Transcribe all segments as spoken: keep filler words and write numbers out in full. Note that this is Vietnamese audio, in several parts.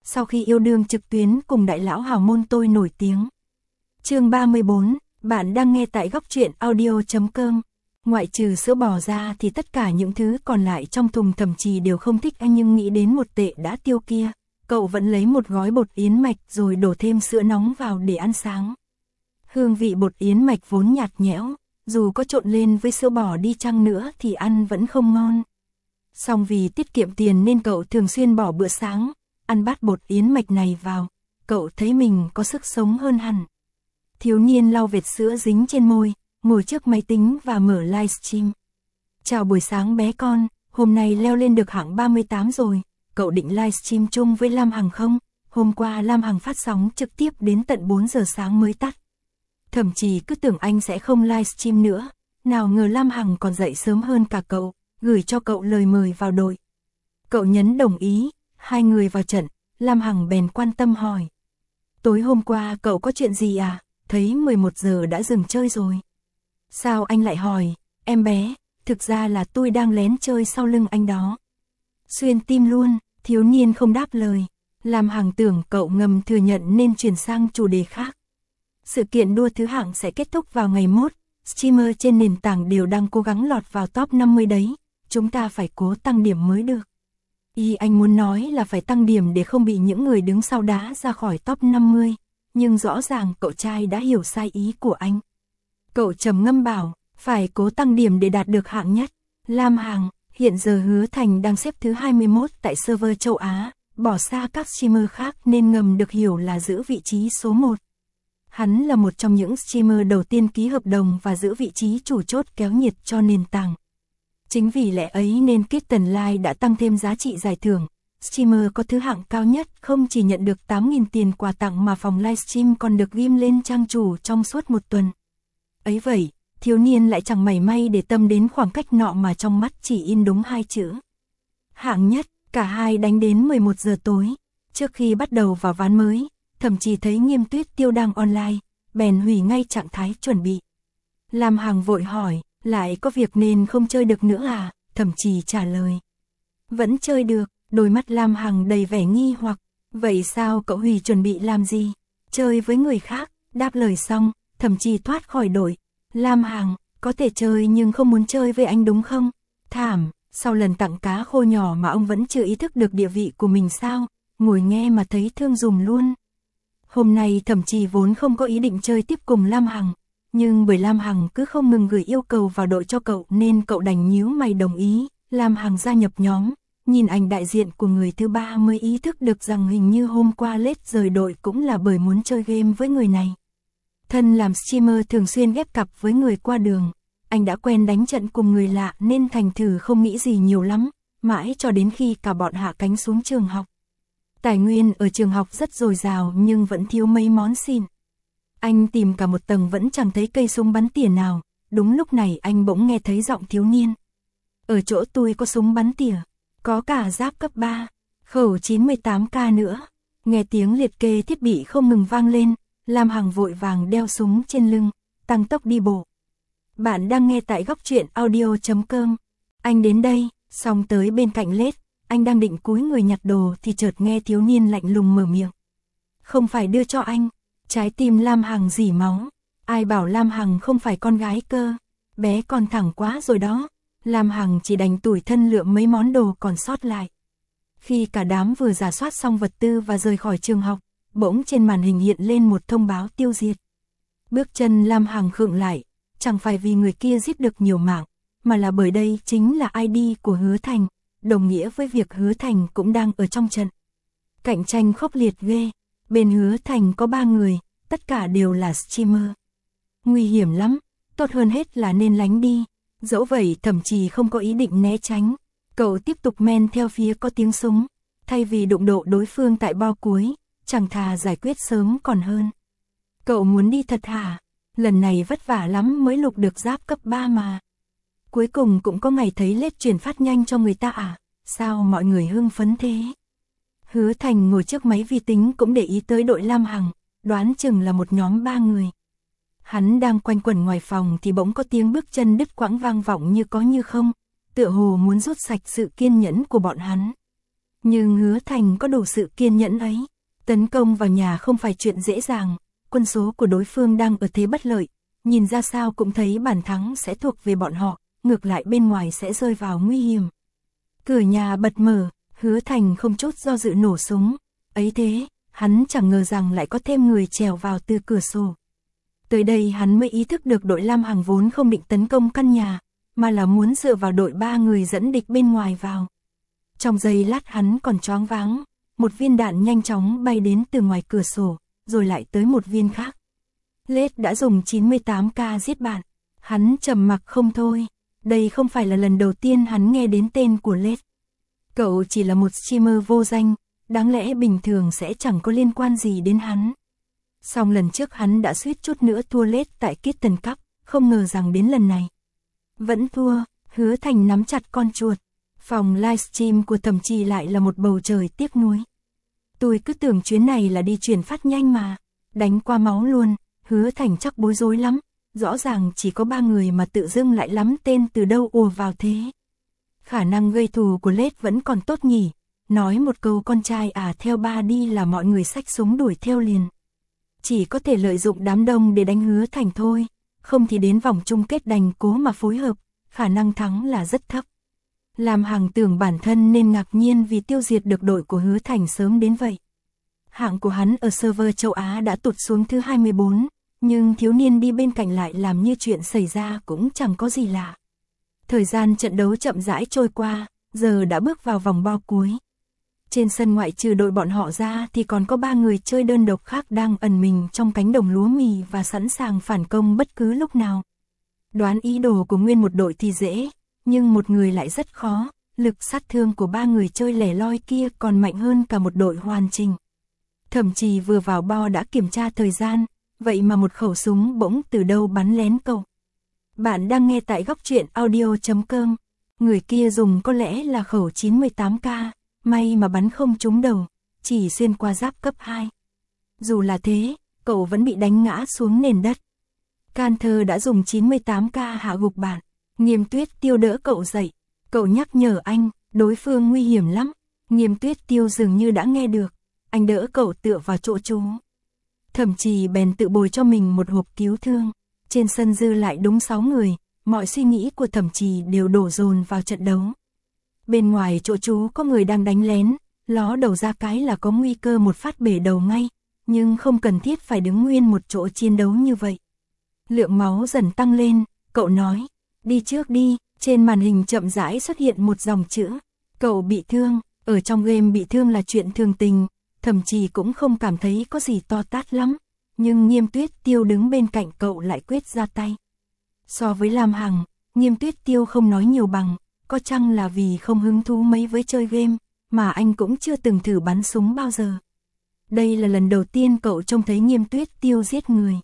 sau khi yêu đương trực tuyến cùng đại lão hào môn tôi nổi tiếng. Chương ba mươi bốn, bạn đang nghe tại góc truyện audio chấm com. Ngoại trừ sữa bò ra thì tất cả những thứ còn lại trong thùng Thẩm Trì đều không thích anh, nhưng nghĩ đến một tệ đã tiêu kia, cậu vẫn lấy một gói bột yến mạch rồi đổ thêm sữa nóng vào để ăn sáng. Hương vị bột yến mạch vốn nhạt nhẽo, dù có trộn lên với sữa bò đi chăng nữa thì ăn vẫn không ngon. Song vì tiết kiệm tiền nên cậu thường xuyên bỏ bữa sáng, ăn bát bột yến mạch này vào, cậu thấy mình có sức sống hơn hẳn. Thiếu niên lau vệt sữa dính trên môi, ngồi trước máy tính và mở livestream. Chào buổi sáng bé con, hôm nay leo lên được hạng ba mươi tám rồi, cậu định livestream chung với Lam Hằng không? Hôm qua Lam Hằng phát sóng trực tiếp đến tận bốn giờ sáng mới tắt. Thậm chí cứ tưởng anh sẽ không livestream nữa, nào ngờ Lam Hằng còn dậy sớm hơn cả cậu, gửi cho cậu lời mời vào đội. Cậu nhấn đồng ý, hai người vào trận, Lam Hằng bèn quan tâm hỏi. Tối hôm qua cậu có chuyện gì à? Thấy mười một giờ đã dừng chơi rồi. Sao anh lại hỏi, em bé, thực ra là tôi đang lén chơi sau lưng anh đó. Xuyên tim luôn, thiếu niên không đáp lời. Lam Hằng tưởng cậu ngầm thừa nhận nên chuyển sang chủ đề khác. Sự kiện đua thứ hạng sẽ kết thúc vào ngày mốt, streamer trên nền tảng đều đang cố gắng lọt vào top năm mươi đấy, chúng ta phải cố tăng điểm mới được. Ý anh muốn nói là phải tăng điểm để không bị những người đứng sau đá ra khỏi top năm mươi, nhưng rõ ràng cậu trai đã hiểu sai ý của anh. Cậu trầm ngâm bảo, phải cố tăng điểm để đạt được hạng nhất. Lam Hằng, hiện giờ Hứa Thành đang xếp thứ hai mươi mốt tại server châu Á, bỏ xa các streamer khác nên ngầm được hiểu là giữ vị trí số một. Hắn là một trong những streamer đầu tiên ký hợp đồng và giữ vị trí chủ chốt kéo nhiệt cho nền tảng. Chính vì lẽ ấy nên Kitten Live đã tăng thêm giá trị giải thưởng. Streamer có thứ hạng cao nhất không chỉ nhận được tám nghìn tiền quà tặng mà phòng livestream còn được ghim lên trang chủ trong suốt một tuần. Ấy vậy, thiếu niên lại chẳng mảy may để tâm đến khoảng cách nọ mà trong mắt chỉ in đúng hai chữ. Hạng nhất, cả hai đánh đến mười một giờ tối. Trước khi bắt đầu vào ván mới, Thậm Chí thấy Nghiêm Tuyết Tiêu đang online, bèn hủy ngay trạng thái chuẩn bị. Lam Hằng vội hỏi, lại có việc nên không chơi được nữa à? Thậm Chí trả lời, vẫn chơi được. Đôi mắt Lam Hằng đầy vẻ nghi hoặc, vậy sao cậu hủy chuẩn bị làm gì? Chơi với người khác. Đáp lời xong, Thậm Chí thoát khỏi đội. Lam Hằng, có thể chơi nhưng không muốn chơi với anh đúng không? Thảm, sau lần tặng cá khô nhỏ mà ông vẫn chưa ý thức được địa vị của mình sao? Ngồi nghe mà thấy thương dùm luôn. Hôm nay Thậm Chí vốn không có ý định chơi tiếp cùng Lam Hằng, nhưng bởi Lam Hằng cứ không ngừng gửi yêu cầu vào đội cho cậu nên cậu đành nhíu mày đồng ý. Lam Hằng gia nhập nhóm. Nhìn ảnh đại diện của người thứ ba mới ý thức được rằng hình như hôm qua lết rời đội cũng là bởi muốn chơi game với người này. Thân làm streamer thường xuyên ghép cặp với người qua đường, anh đã quen đánh trận cùng người lạ nên thành thử không nghĩ gì nhiều lắm, mãi cho đến khi cả bọn hạ cánh xuống trường học. Tài nguyên ở trường học rất dồi dào nhưng vẫn thiếu mấy món xịn. Anh tìm cả một tầng vẫn chẳng thấy cây súng bắn tỉa nào, đúng lúc này anh bỗng nghe thấy giọng thiếu niên. Ở chỗ tôi có súng bắn tỉa. Có cả giáp cấp ba, khẩu chín mươi tám K nữa. Nghe tiếng liệt kê thiết bị không ngừng vang lên, Lam Hằng vội vàng đeo súng trên lưng, tăng tốc đi bộ. Bạn đang nghe tại góc truyện audio chấm com. Anh đến đây, xong tới bên cạnh lết, anh đang định cúi người nhặt đồ thì chợt nghe thiếu niên lạnh lùng mở miệng. Không phải đưa cho anh. Trái tim Lam Hằng rỉ máu. Ai bảo Lam Hằng không phải con gái cơ. Bé con thẳng quá rồi đó. Lam Hằng chỉ đành tủi thân lựa mấy món đồ còn sót lại. Khi cả đám vừa rà soát xong vật tư và rời khỏi trường học, bỗng trên màn hình hiện lên một thông báo tiêu diệt. Bước chân Lam Hằng khựng lại, chẳng phải vì người kia giết được nhiều mạng, mà là bởi đây chính là i đê của Hứa Thành, đồng nghĩa với việc Hứa Thành cũng đang ở trong trận. Cạnh tranh khốc liệt ghê, bên Hứa Thành có ba người, tất cả đều là streamer. Nguy hiểm lắm, tốt hơn hết là nên lánh đi. Dẫu vậy Thậm Chí không có ý định né tránh, cậu tiếp tục men theo phía có tiếng súng, thay vì đụng độ đối phương tại bao cuối, chẳng thà giải quyết sớm còn hơn. Cậu muốn đi thật hả? Lần này vất vả lắm mới lục được giáp cấp ba mà. Cuối cùng cũng có ngày thấy lết chuyển phát nhanh cho người ta à? Sao mọi người hưng phấn thế? Hứa Thành ngồi trước máy vi tính cũng để ý tới đội Lam Hằng, đoán chừng là một nhóm ba người. Hắn đang quanh quẩn ngoài phòng thì bỗng có tiếng bước chân đứt quãng vang vọng như có như không, tựa hồ muốn rút sạch sự kiên nhẫn của bọn hắn. Nhưng Hứa Thành có đủ sự kiên nhẫn ấy. Tấn công vào nhà không phải chuyện dễ dàng, quân số của đối phương đang ở thế bất lợi, nhìn ra sao cũng thấy bàn thắng sẽ thuộc về bọn họ, ngược lại bên ngoài sẽ rơi vào nguy hiểm. Cửa nhà bật mở, Hứa Thành không chút do dự nổ súng, ấy thế, hắn chẳng ngờ rằng lại có thêm người trèo vào từ cửa sổ. Tới đây hắn mới ý thức được đội Lam Hằng vốn không định tấn công căn nhà, mà là muốn dựa vào đội ba người dẫn địch bên ngoài vào. Trong giây lát hắn còn choáng váng, một viên đạn nhanh chóng bay đến từ ngoài cửa sổ, rồi lại tới một viên khác. Lết đã dùng chín mươi tám ca giết bạn, hắn trầm mặc không thôi, đây không phải là lần đầu tiên hắn nghe đến tên của Lết. Cậu chỉ là một streamer vô danh, đáng lẽ bình thường sẽ chẳng có liên quan gì đến hắn. Song lần trước hắn đã suýt chút nữa thua Lết tại Kitten Cup, không ngờ rằng đến lần này vẫn thua. Hứa Thành nắm chặt con chuột. Phòng livestream của Thẩm Trì lại là một bầu trời tiếc nuối. Tôi cứ tưởng chuyến này là đi chuyển phát nhanh mà, đánh qua máu luôn. Hứa Thành chắc bối rối lắm, rõ ràng chỉ có ba người mà tự dưng lại lắm tên từ đâu ùa vào thế. Khả năng gây thù của Lết vẫn còn tốt nhỉ, nói một câu con trai à theo ba đi là mọi người xách súng đuổi theo liền. Chỉ có thể lợi dụng đám đông để đánh Hứa Thành thôi, không thì đến vòng chung kết đành cố mà phối hợp, khả năng thắng là rất thấp. Lam Hằng tưởng bản thân nên ngạc nhiên vì tiêu diệt được đội của Hứa Thành sớm đến vậy. Hạng của hắn ở server châu Á đã tụt xuống thứ hai mươi bốn, nhưng thiếu niên đi bên cạnh lại làm như chuyện xảy ra cũng chẳng có gì lạ. Thời gian trận đấu chậm rãi trôi qua, giờ đã bước vào vòng bao cuối. Trên sân ngoại trừ đội bọn họ ra thì còn có ba người chơi đơn độc khác đang ẩn mình trong cánh đồng lúa mì và sẵn sàng phản công bất cứ lúc nào. Đoán ý đồ của nguyên một đội thì dễ, nhưng một người lại rất khó, lực sát thương của ba người chơi lẻ loi kia còn mạnh hơn cả một đội hoàn chỉnh. Thẩm Trì vừa vào bo đã kiểm tra thời gian, vậy mà một khẩu súng bỗng từ đâu bắn lén cậu. Bạn đang nghe tại góc truyện audio chấm com, người kia dùng có lẽ là khẩu chín mươi tám ca, may mà bắn không trúng đầu, chỉ xuyên qua giáp cấp hai. Dù là thế, cậu vẫn bị đánh ngã xuống nền đất. Canter đã dùng chín mươi tám ca hạ gục bạn. Nghiêm Tuyết Tiêu đỡ cậu dậy, cậu nhắc nhở anh, đối phương nguy hiểm lắm. Nghiêm Tuyết Tiêu dường như đã nghe được, anh đỡ cậu tựa vào chỗ trú. Thẩm Trì bèn tự bồi cho mình một hộp cứu thương. Trên sân dư lại đúng sáu người, mọi suy nghĩ của Thẩm Trì đều đổ dồn vào trận đấu. Bên ngoài chỗ trú có người đang đánh lén, ló đầu ra cái là có nguy cơ một phát bể đầu ngay, nhưng không cần thiết phải đứng nguyên một chỗ chiến đấu như vậy. Lượng máu dần tăng lên, cậu nói, đi trước đi. Trên màn hình chậm rãi xuất hiện một dòng chữ, cậu bị thương. Ở trong game bị thương là chuyện thường tình, Thẩm Trì cũng không cảm thấy có gì to tát lắm, nhưng Nghiêm Tuyết Tiêu đứng bên cạnh cậu lại quyết ra tay. So với Lam Hằng, Nghiêm Tuyết Tiêu không nói nhiều bằng, có chăng là vì không hứng thú mấy với chơi game, mà anh cũng chưa từng thử bắn súng bao giờ. Đây là lần đầu tiên cậu trông thấy Nghiêm Tuyết Tiêu giết người.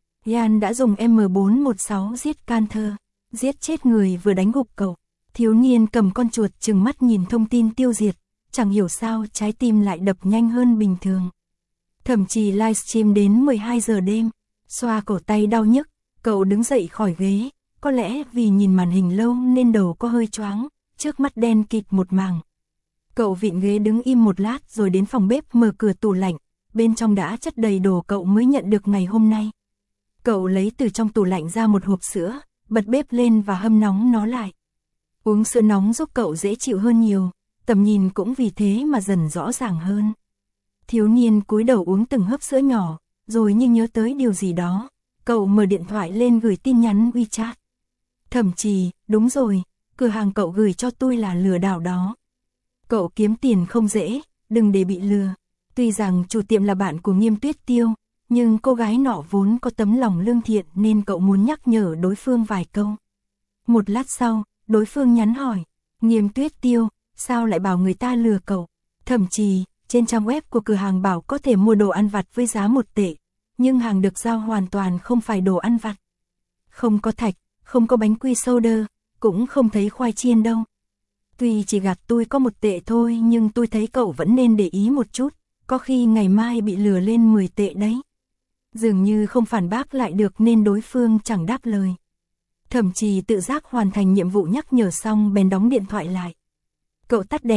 Yan đã dùng M bốn một sáu giết Canter, giết chết người vừa đánh gục cậu. Thiếu niên cầm con chuột trừng mắt nhìn thông tin tiêu diệt, chẳng hiểu sao trái tim lại đập nhanh hơn bình thường. Thẩm Trì livestream đến mười hai giờ đêm, xoa cổ tay đau nhức, cậu đứng dậy khỏi ghế, có lẽ vì nhìn màn hình lâu nên đầu có hơi choáng, trước mắt đen kịt một mảng. Cậu vịn ghế đứng im một lát rồi đến phòng bếp mở cửa tủ lạnh, bên trong đã chất đầy đồ cậu mới nhận được ngày hôm nay. Cậu lấy từ trong tủ lạnh ra một hộp sữa, bật bếp lên và hâm nóng nó lại. Uống sữa nóng giúp cậu dễ chịu hơn nhiều, tầm nhìn cũng vì thế mà dần rõ ràng hơn. Thiếu niên cúi đầu uống từng hớp sữa nhỏ, rồi như nhớ tới điều gì đó, cậu mở điện thoại lên gửi tin nhắn WeChat. Thẩm Trì, đúng rồi, cửa hàng cậu gửi cho tôi là lừa đảo đó. Cậu kiếm tiền không dễ, đừng để bị lừa. Tuy rằng chủ tiệm là bạn của Nghiêm Tuyết Tiêu, nhưng cô gái nọ vốn có tấm lòng lương thiện nên cậu muốn nhắc nhở đối phương vài câu. Một lát sau, đối phương nhắn hỏi, Nghiêm Tuyết Tiêu, sao lại bảo người ta lừa cậu? Thẩm Trì, trên trang web của cửa hàng bảo có thể mua đồ ăn vặt với giá một tệ, nhưng hàng được giao hoàn toàn không phải đồ ăn vặt. Không có thạch, không có bánh quy soda, cũng không thấy khoai chiên đâu. Tuy chỉ gạt tôi có một tệ thôi nhưng tôi thấy cậu vẫn nên để ý một chút, có khi ngày mai bị lừa lên mười tệ đấy. Dường như không phản bác lại được nên đối phương chẳng đáp lời. Thẩm Trì tự giác hoàn thành nhiệm vụ nhắc nhở xong bèn đóng điện thoại lại. Cậu tắt đèn,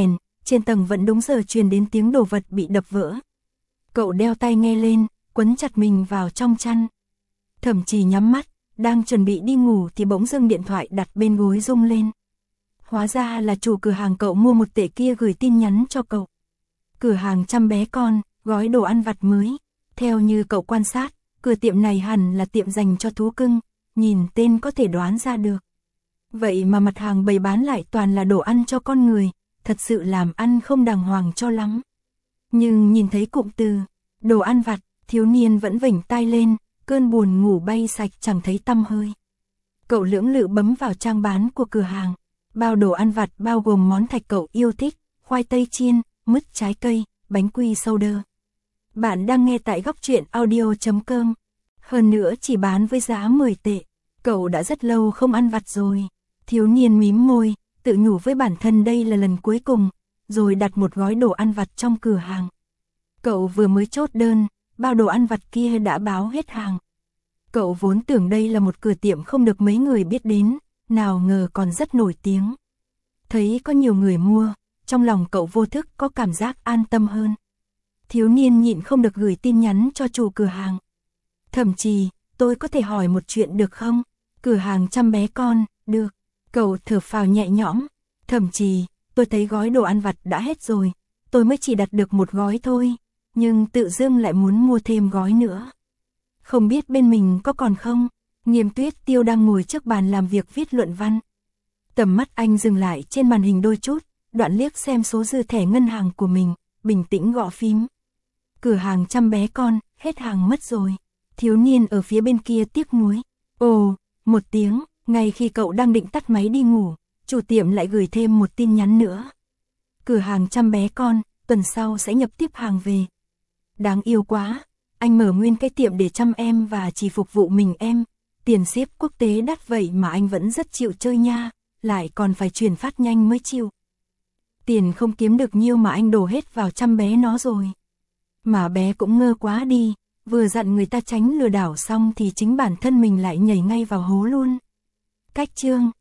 trên tầng vẫn đúng giờ truyền đến tiếng đồ vật bị đập vỡ. Cậu đeo tai nghe lên, quấn chặt mình vào trong chăn. Thẩm Trì nhắm mắt, đang chuẩn bị đi ngủ thì bỗng dưng điện thoại đặt bên gối rung lên. Hóa ra là chủ cửa hàng cậu mua một tệ kia gửi tin nhắn cho cậu. Cửa hàng chăm bé con, gói đồ ăn vặt mới. Theo như cậu quan sát, cửa tiệm này hẳn là tiệm dành cho thú cưng, nhìn tên có thể đoán ra được. Vậy mà mặt hàng bày bán lại toàn là đồ ăn cho con người, thật sự làm ăn không đàng hoàng cho lắm. Nhưng nhìn thấy cụm từ, đồ ăn vặt, thiếu niên vẫn vểnh tai lên, cơn buồn ngủ bay sạch chẳng thấy tăm hơi. Cậu lưỡng lự bấm vào trang bán của cửa hàng. Bao đồ ăn vặt bao gồm món thạch cậu yêu thích, khoai tây chiên, mứt trái cây, bánh quy soda. Bạn đang nghe tại góc truyện audio chấm com. Hơn nữa chỉ bán với giá mười tệ. Cậu đã rất lâu không ăn vặt rồi. Thiếu niên mím môi, tự nhủ với bản thân đây là lần cuối cùng, rồi đặt một gói đồ ăn vặt trong cửa hàng. Cậu vừa mới chốt đơn, bao đồ ăn vặt kia đã báo hết hàng. Cậu vốn tưởng đây là một cửa tiệm không được mấy người biết đến, nào ngờ còn rất nổi tiếng. Thấy có nhiều người mua, trong lòng cậu vô thức có cảm giác an tâm hơn. Thiếu niên nhịn không được gửi tin nhắn cho chủ cửa hàng. Thẩm Trì, tôi có thể hỏi một chuyện được không? Cửa hàng chăm bé con, được. Cậu thở phào nhẹ nhõm. Thẩm Trì, tôi thấy gói đồ ăn vặt đã hết rồi, tôi mới chỉ đặt được một gói thôi, nhưng tự dưng lại muốn mua thêm gói nữa. Không biết bên mình có còn không? Nghiêm Tuyết Tiêu đang ngồi trước bàn làm việc viết luận văn. Tầm mắt anh dừng lại trên màn hình đôi chút, đoạn liếc xem số dư thẻ ngân hàng của mình, bình tĩnh gõ phím. Cửa hàng chăm bé con, hết hàng mất rồi. Thiếu niên ở phía bên kia tiếc nuối. Ồ, một tiếng, ngay khi cậu đang định tắt máy đi ngủ, chủ tiệm lại gửi thêm một tin nhắn nữa. Cửa hàng chăm bé con, tuần sau sẽ nhập tiếp hàng về. Đáng yêu quá, anh mở nguyên cái tiệm để chăm em và chỉ phục vụ mình em. Tiền ship quốc tế đắt vậy mà anh vẫn rất chịu chơi nha, lại còn phải chuyển phát nhanh mới chịu. Tiền không kiếm được nhiêu mà anh đổ hết vào chăm bé nó rồi. Mà bé cũng ngơ quá đi, vừa dặn người ta tránh lừa đảo xong thì chính bản thân mình lại nhảy ngay vào hố luôn. Cách chương